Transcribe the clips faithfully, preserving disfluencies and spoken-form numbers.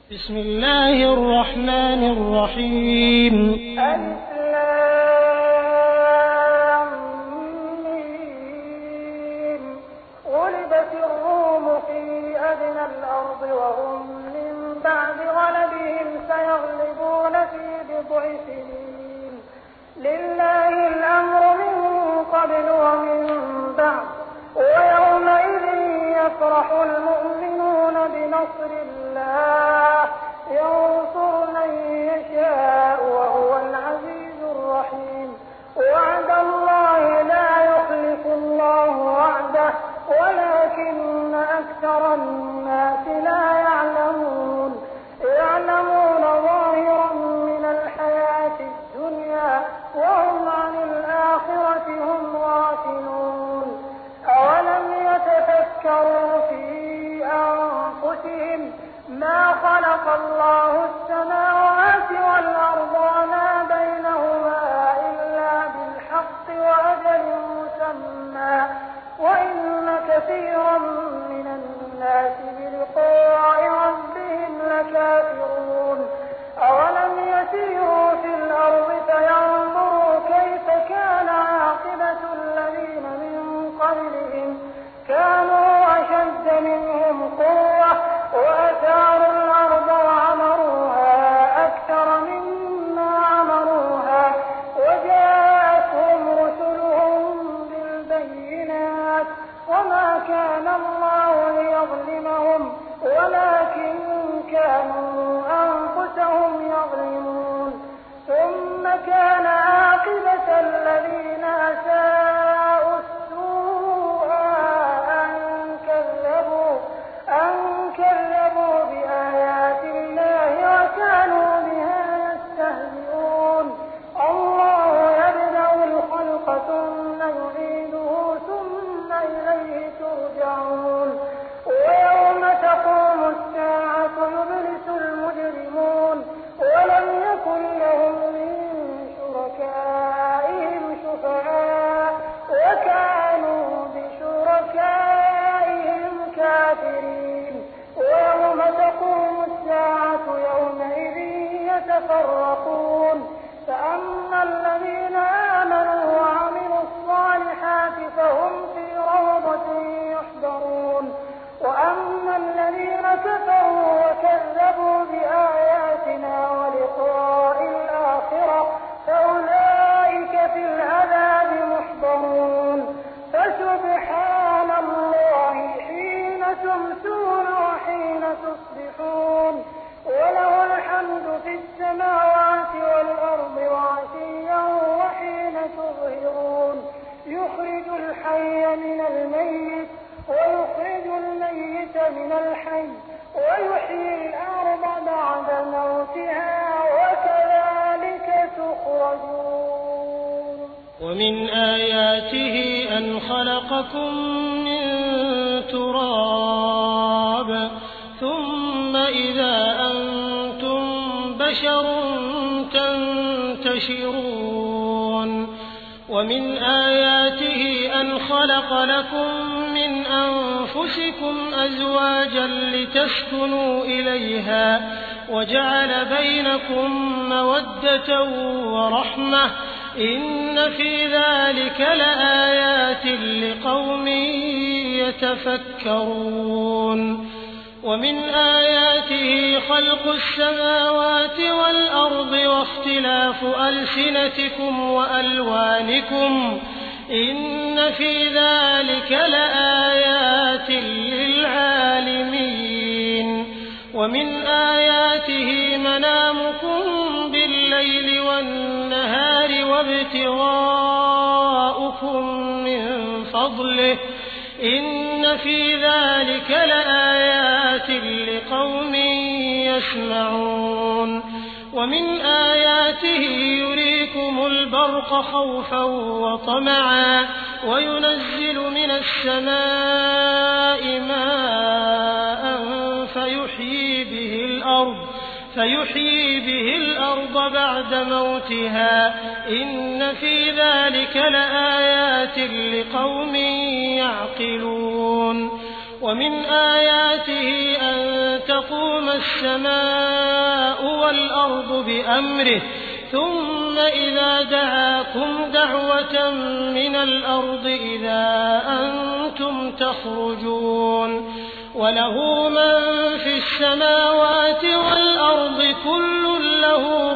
بسم الله الرحمن الرحيم. ألف لام ميم. غلبت الروم في أدنى الأرض وهم من بعد غلبهم سيغلبون في بضع سنين. لله الأمر من قبل ومن بعد ويومئذ يفرح المؤمنون بنصر الله ينصر من يشاء وهو العزيز الرحيم. وعد الله لا يخلف الله وعده ولكن أكثر الناس لا يعلمون. يعلمون ظاهرا من الحياة الدنيا وهم عن الآخرة هم غافلون. أولم يتفكروا في أنفسهم ما خلق الله السماوات والأرض وما بينهما إلا بالحق وأجل مسمى وإن كثيرا من الناس بلقاء ربهم لكافرون. أولم يسيروا في الأرض فينظروا كيف كان عاقبة الذين من قبلهم كانوا أشد منهم قوة وأثاروا الأرض وعمروها أكثر مما عمروها وجاءتهم رسلهم بالبينات وما كان الله ليظلمهم ولكن كانوا أنفسهم يظلمون. ثم كان عاقبة الذين أساءوا السوء أن كذبوا أن كذبوا بآيات الله وكانوا بها يستهزئون. الله يبدأ الخلق ثم يعيده ثم إليه ترجعون. ويوم تقوم الساعة يبلس المجرمون ولم يكن لهم من شركائهم شفعاء وكانوا بشركائهم كافرين. ويوم تقوم الساعة يومئذ يتفرقون. فأما الذين آمنوا وعملوا الصالحات فهم في روضة يحبرون وأما الذين كفروا وكذبوا بآياتنا ولقاء الآخرة فأولئك في العذاب محضرون. فسبحان الله حين تمسون وحين تصبحون وله الحمد في السماوات والأرض وعشيا وحين تظهرون. يخرج الحي من الميت ويخرج الميت من الحي ويحيي الأرض بعد موتها وكذلك تخرجون. ومن آياته أن خلقكم من تراب ثم إذا أنتم بشر تنتشرون. ومن آياته أن خلق لكم من أنفسكم أزواجا لتسكنوا إليها وجعل بينكم مودة ورحمة إن في ذلك لآيات لقوم يتفكرون. ومن آياته خلق السماوات والأرض واختلاف ألسنتكم وألوانكم إن في ذلك لآيات للعالمين. ومن آياته منامكم بالليل والنهار وابتغاؤكم من فضله إن في ذلك لآيات لقوم يسمعون. ومن آياته يريكم البرق خوفا وطمعا وينزل من السماء ماء فيحيي به الأرض فيحيي به الأرض بعد موتها إن في ذلك لآيات لقوم يعقلون. ومن آياته أن تقوم السماء والأرض بأمره ثم إذا دعاكم دعوة من الأرض إذا أنتم تخرجون وله من في السماوات والأرض كل له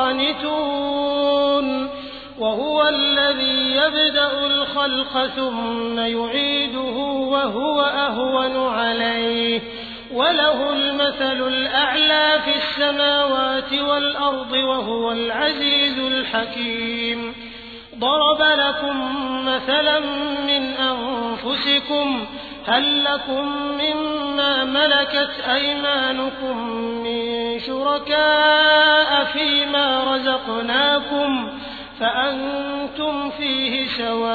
قانتون وهو الذي يبدأ الخلق ثم يعيده وهو أهون عليه وله المثل الأعلى في السماوات والأرض وهو العزيز الحكيم ضرب لكم مثلا من أنفسكم هل لكم مما ملكت أيمانكم من شركاء فيما رزقناكم فأنتم فيه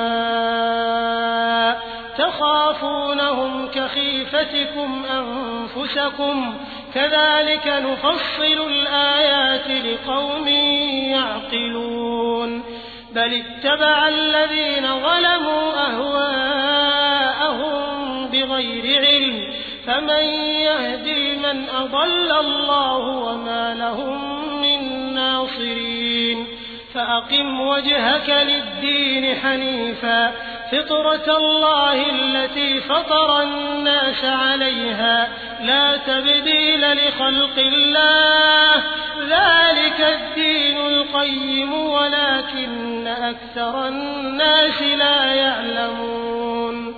سواء تخافونهم كخيفتكم أنفسكم كذلك نفصل الآيات لقوم يعقلون بل اتبع الذين ظلموا أهواءهم بغير علم فمن يهدي من أضل الله وما لهم من ناصرين فأقم وجهك للدين حنيفا فطرة الله التي فطر الناس عليها لا تبديل لخلق الله ذلك الدين القيم ولكن أكثر الناس لا يعلمون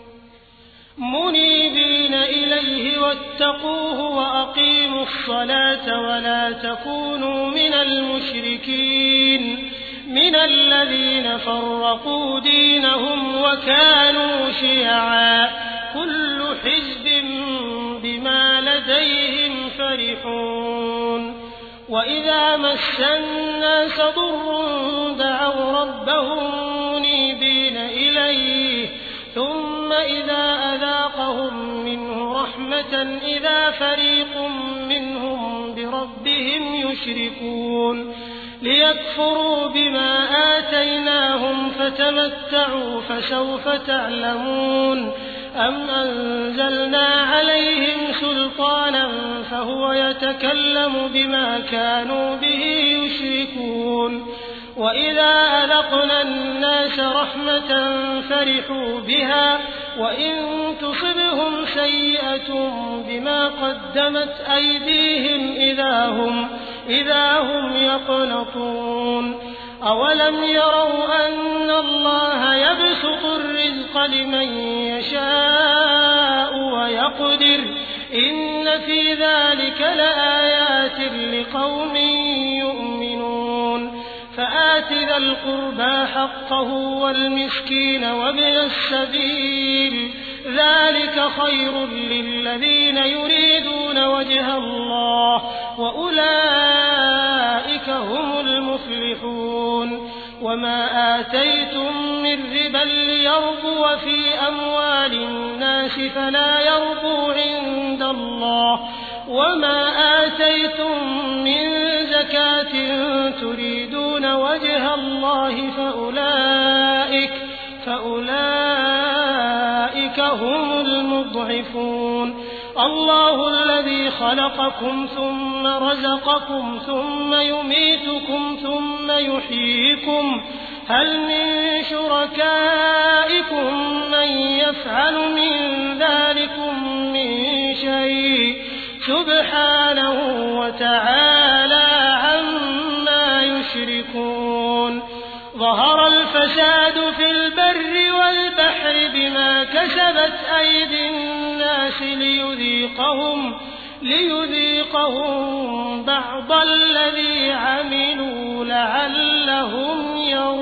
منيبين إليه واتقوه وأقيموا الصلاة ولا تكونوا من المشركين من الذين فرقوا دينهم وكانوا شيعا كل حزب بما لديهم فرحون وإذا مس الناس ضر دعوا ربهم منيبين إليه ثم إذا أذاقهم منه رحمة إذا فريق منهم بربهم يشركون ليكفروا بما آتيناهم فتمتعوا فسوف تعلمون أم أنزلنا عليهم سلطانا فهو يتكلم بما كانوا به يشركون وإذا أذقنا الناس رحمة فرحوا بها وإن تصبهم سيئة بما قدمت أيديهم إذا هم, إذا هم يقنطون أولم يروا أن الله يبسط الرزق لمن يشاء ويقدر إن في ذلك لآيات لقوم يؤمنون فآت ذا القربى حقه والمسكين وابن السبيل ذلك خير للذين يريدون وجه الله وأولئك هم المفلحون وما آتيتم من ربا ليربو في أموال الناس فلا يربو عند الله وما آتيتم من زكاة تريدون وجه الله فأولئك, فأولئك هم المضعفون الله الذي خلقكم ثم رزقكم ثم يميتكم ثم يحييكم هل من شركائكم من يفعل من ذلكم من شيء سبحانه وتعالى عما يشركون ظهر الفساد في البر والبحر بما كسبت أيدي الناس ليذيقهم, ليذيقهم بعض الذي عملوا لعلهم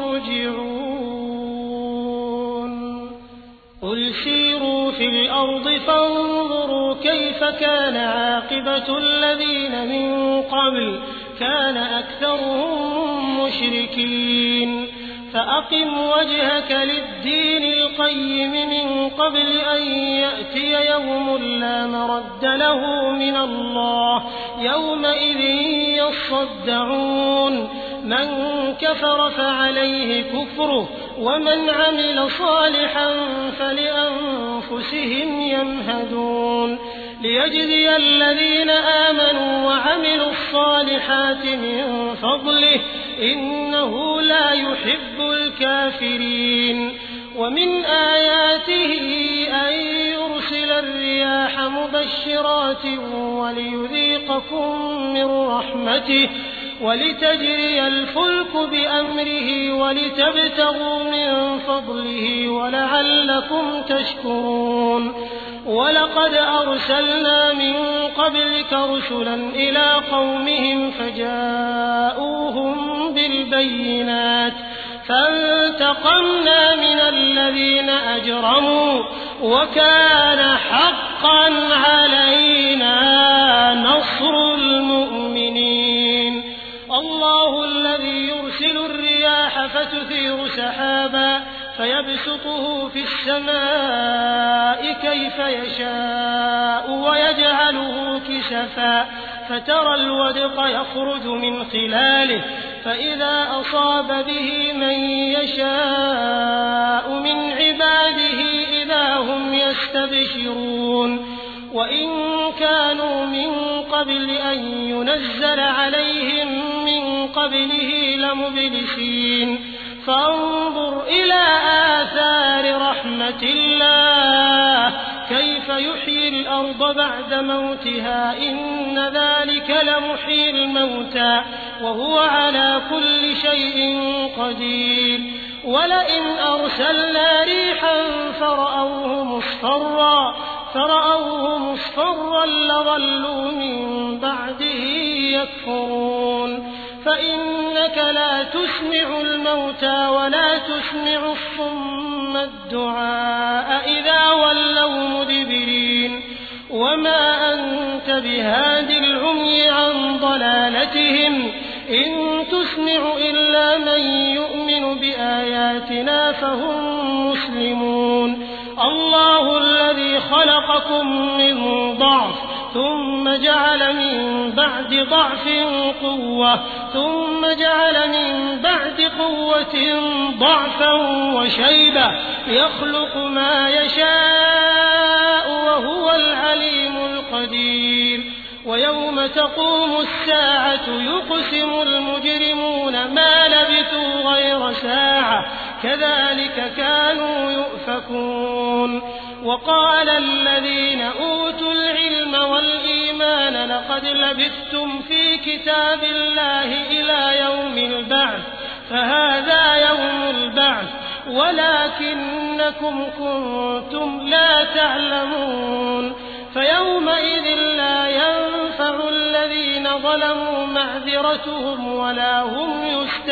يرجعون قل سيروا في الأرض فانظروا كيف كان عاقبة الذين من قبل كان أكثرهم مشركين فأقم وجهك للدين القيم من قبل أن يأتي يوم لا مرد له من الله يومئذ يصدعون من كفر فعليه كفره ومن عمل صالحا فلأنفسهم يمهدون ليجزي الذين آمنوا الصالحات من فضله إنه لا يحب الكافرين ومن آياته أن يرسل الرياح مبشرات وليذيقكم من رحمته ولتجري الفلك بأمره ولتبتغوا من فضله ولعلكم تشكرون ولقد أرسلنا من قبلك رسلا إلى قومهم فجاءوهم بالبينات فانتقمنا من الذين أجرموا وكان حقا علينا نصر المؤمنين الله الذي يرسل الرياح فتثير سحابا فيبسطه في السماء كيف يشاء ويجعله كسفا فترى الودق يخرج من خلاله فإذا أصاب به من يشاء من عباده إذا هم يستبشرون وإن كانوا من قبل أن ينزل عليهم من قبله لمبلسين فانظر إلى آثار رحمة الله كيف يحيي الأرض بعد موتها إن ذلك لمحيي الموتى وهو على كل شيء قدير ولئن أرسلنا ريحا فرأوه مصفرا فرأوه مصفرا لظلوا من بعده يكفرون فإنك لا تسمع الموتى ولا تسمع الصم الدعاء إذا ولوا مدبرين وما أنت بهاد العمي عن ضلالتهم إن تسمع إلا من يؤمن بآياتنا فهم مسلمون الله الذي خلقكم من ضعف ثم جعل من بعد ضعف قوة ثم جعل من بعد قوة ضعفا وشيبة يخلق ما يشاء وهو العليم القدير ويوم تقوم الساعة يقسم المجرمون ما لبثوا غير ساعة كذلك كانوا يؤفكون وقال الذين أوتوا العلم والإيمان لقد لبثتم في كتاب الله إلى يوم البعث فهذا يوم البعث ولكنكم كنتم لا تعلمون فيومئذ لا ينفع الذين ظلموا معذرتهم ولا هم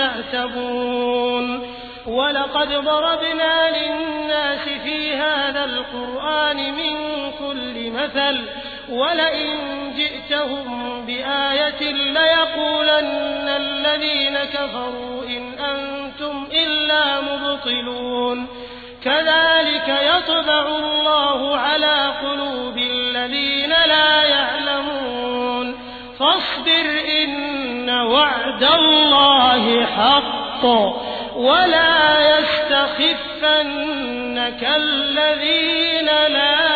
يستعتبون ولقد ضربنا للناس في هذا القرآن من كل مثل ولئن جئتهم بآية ليقولن الذين كفروا إن أنتم إلا مبطلون كذلك يطبع الله على قلوب الذين لا يعلمون فاصبر إن وعد الله حق ولا يستخفنك الذين لا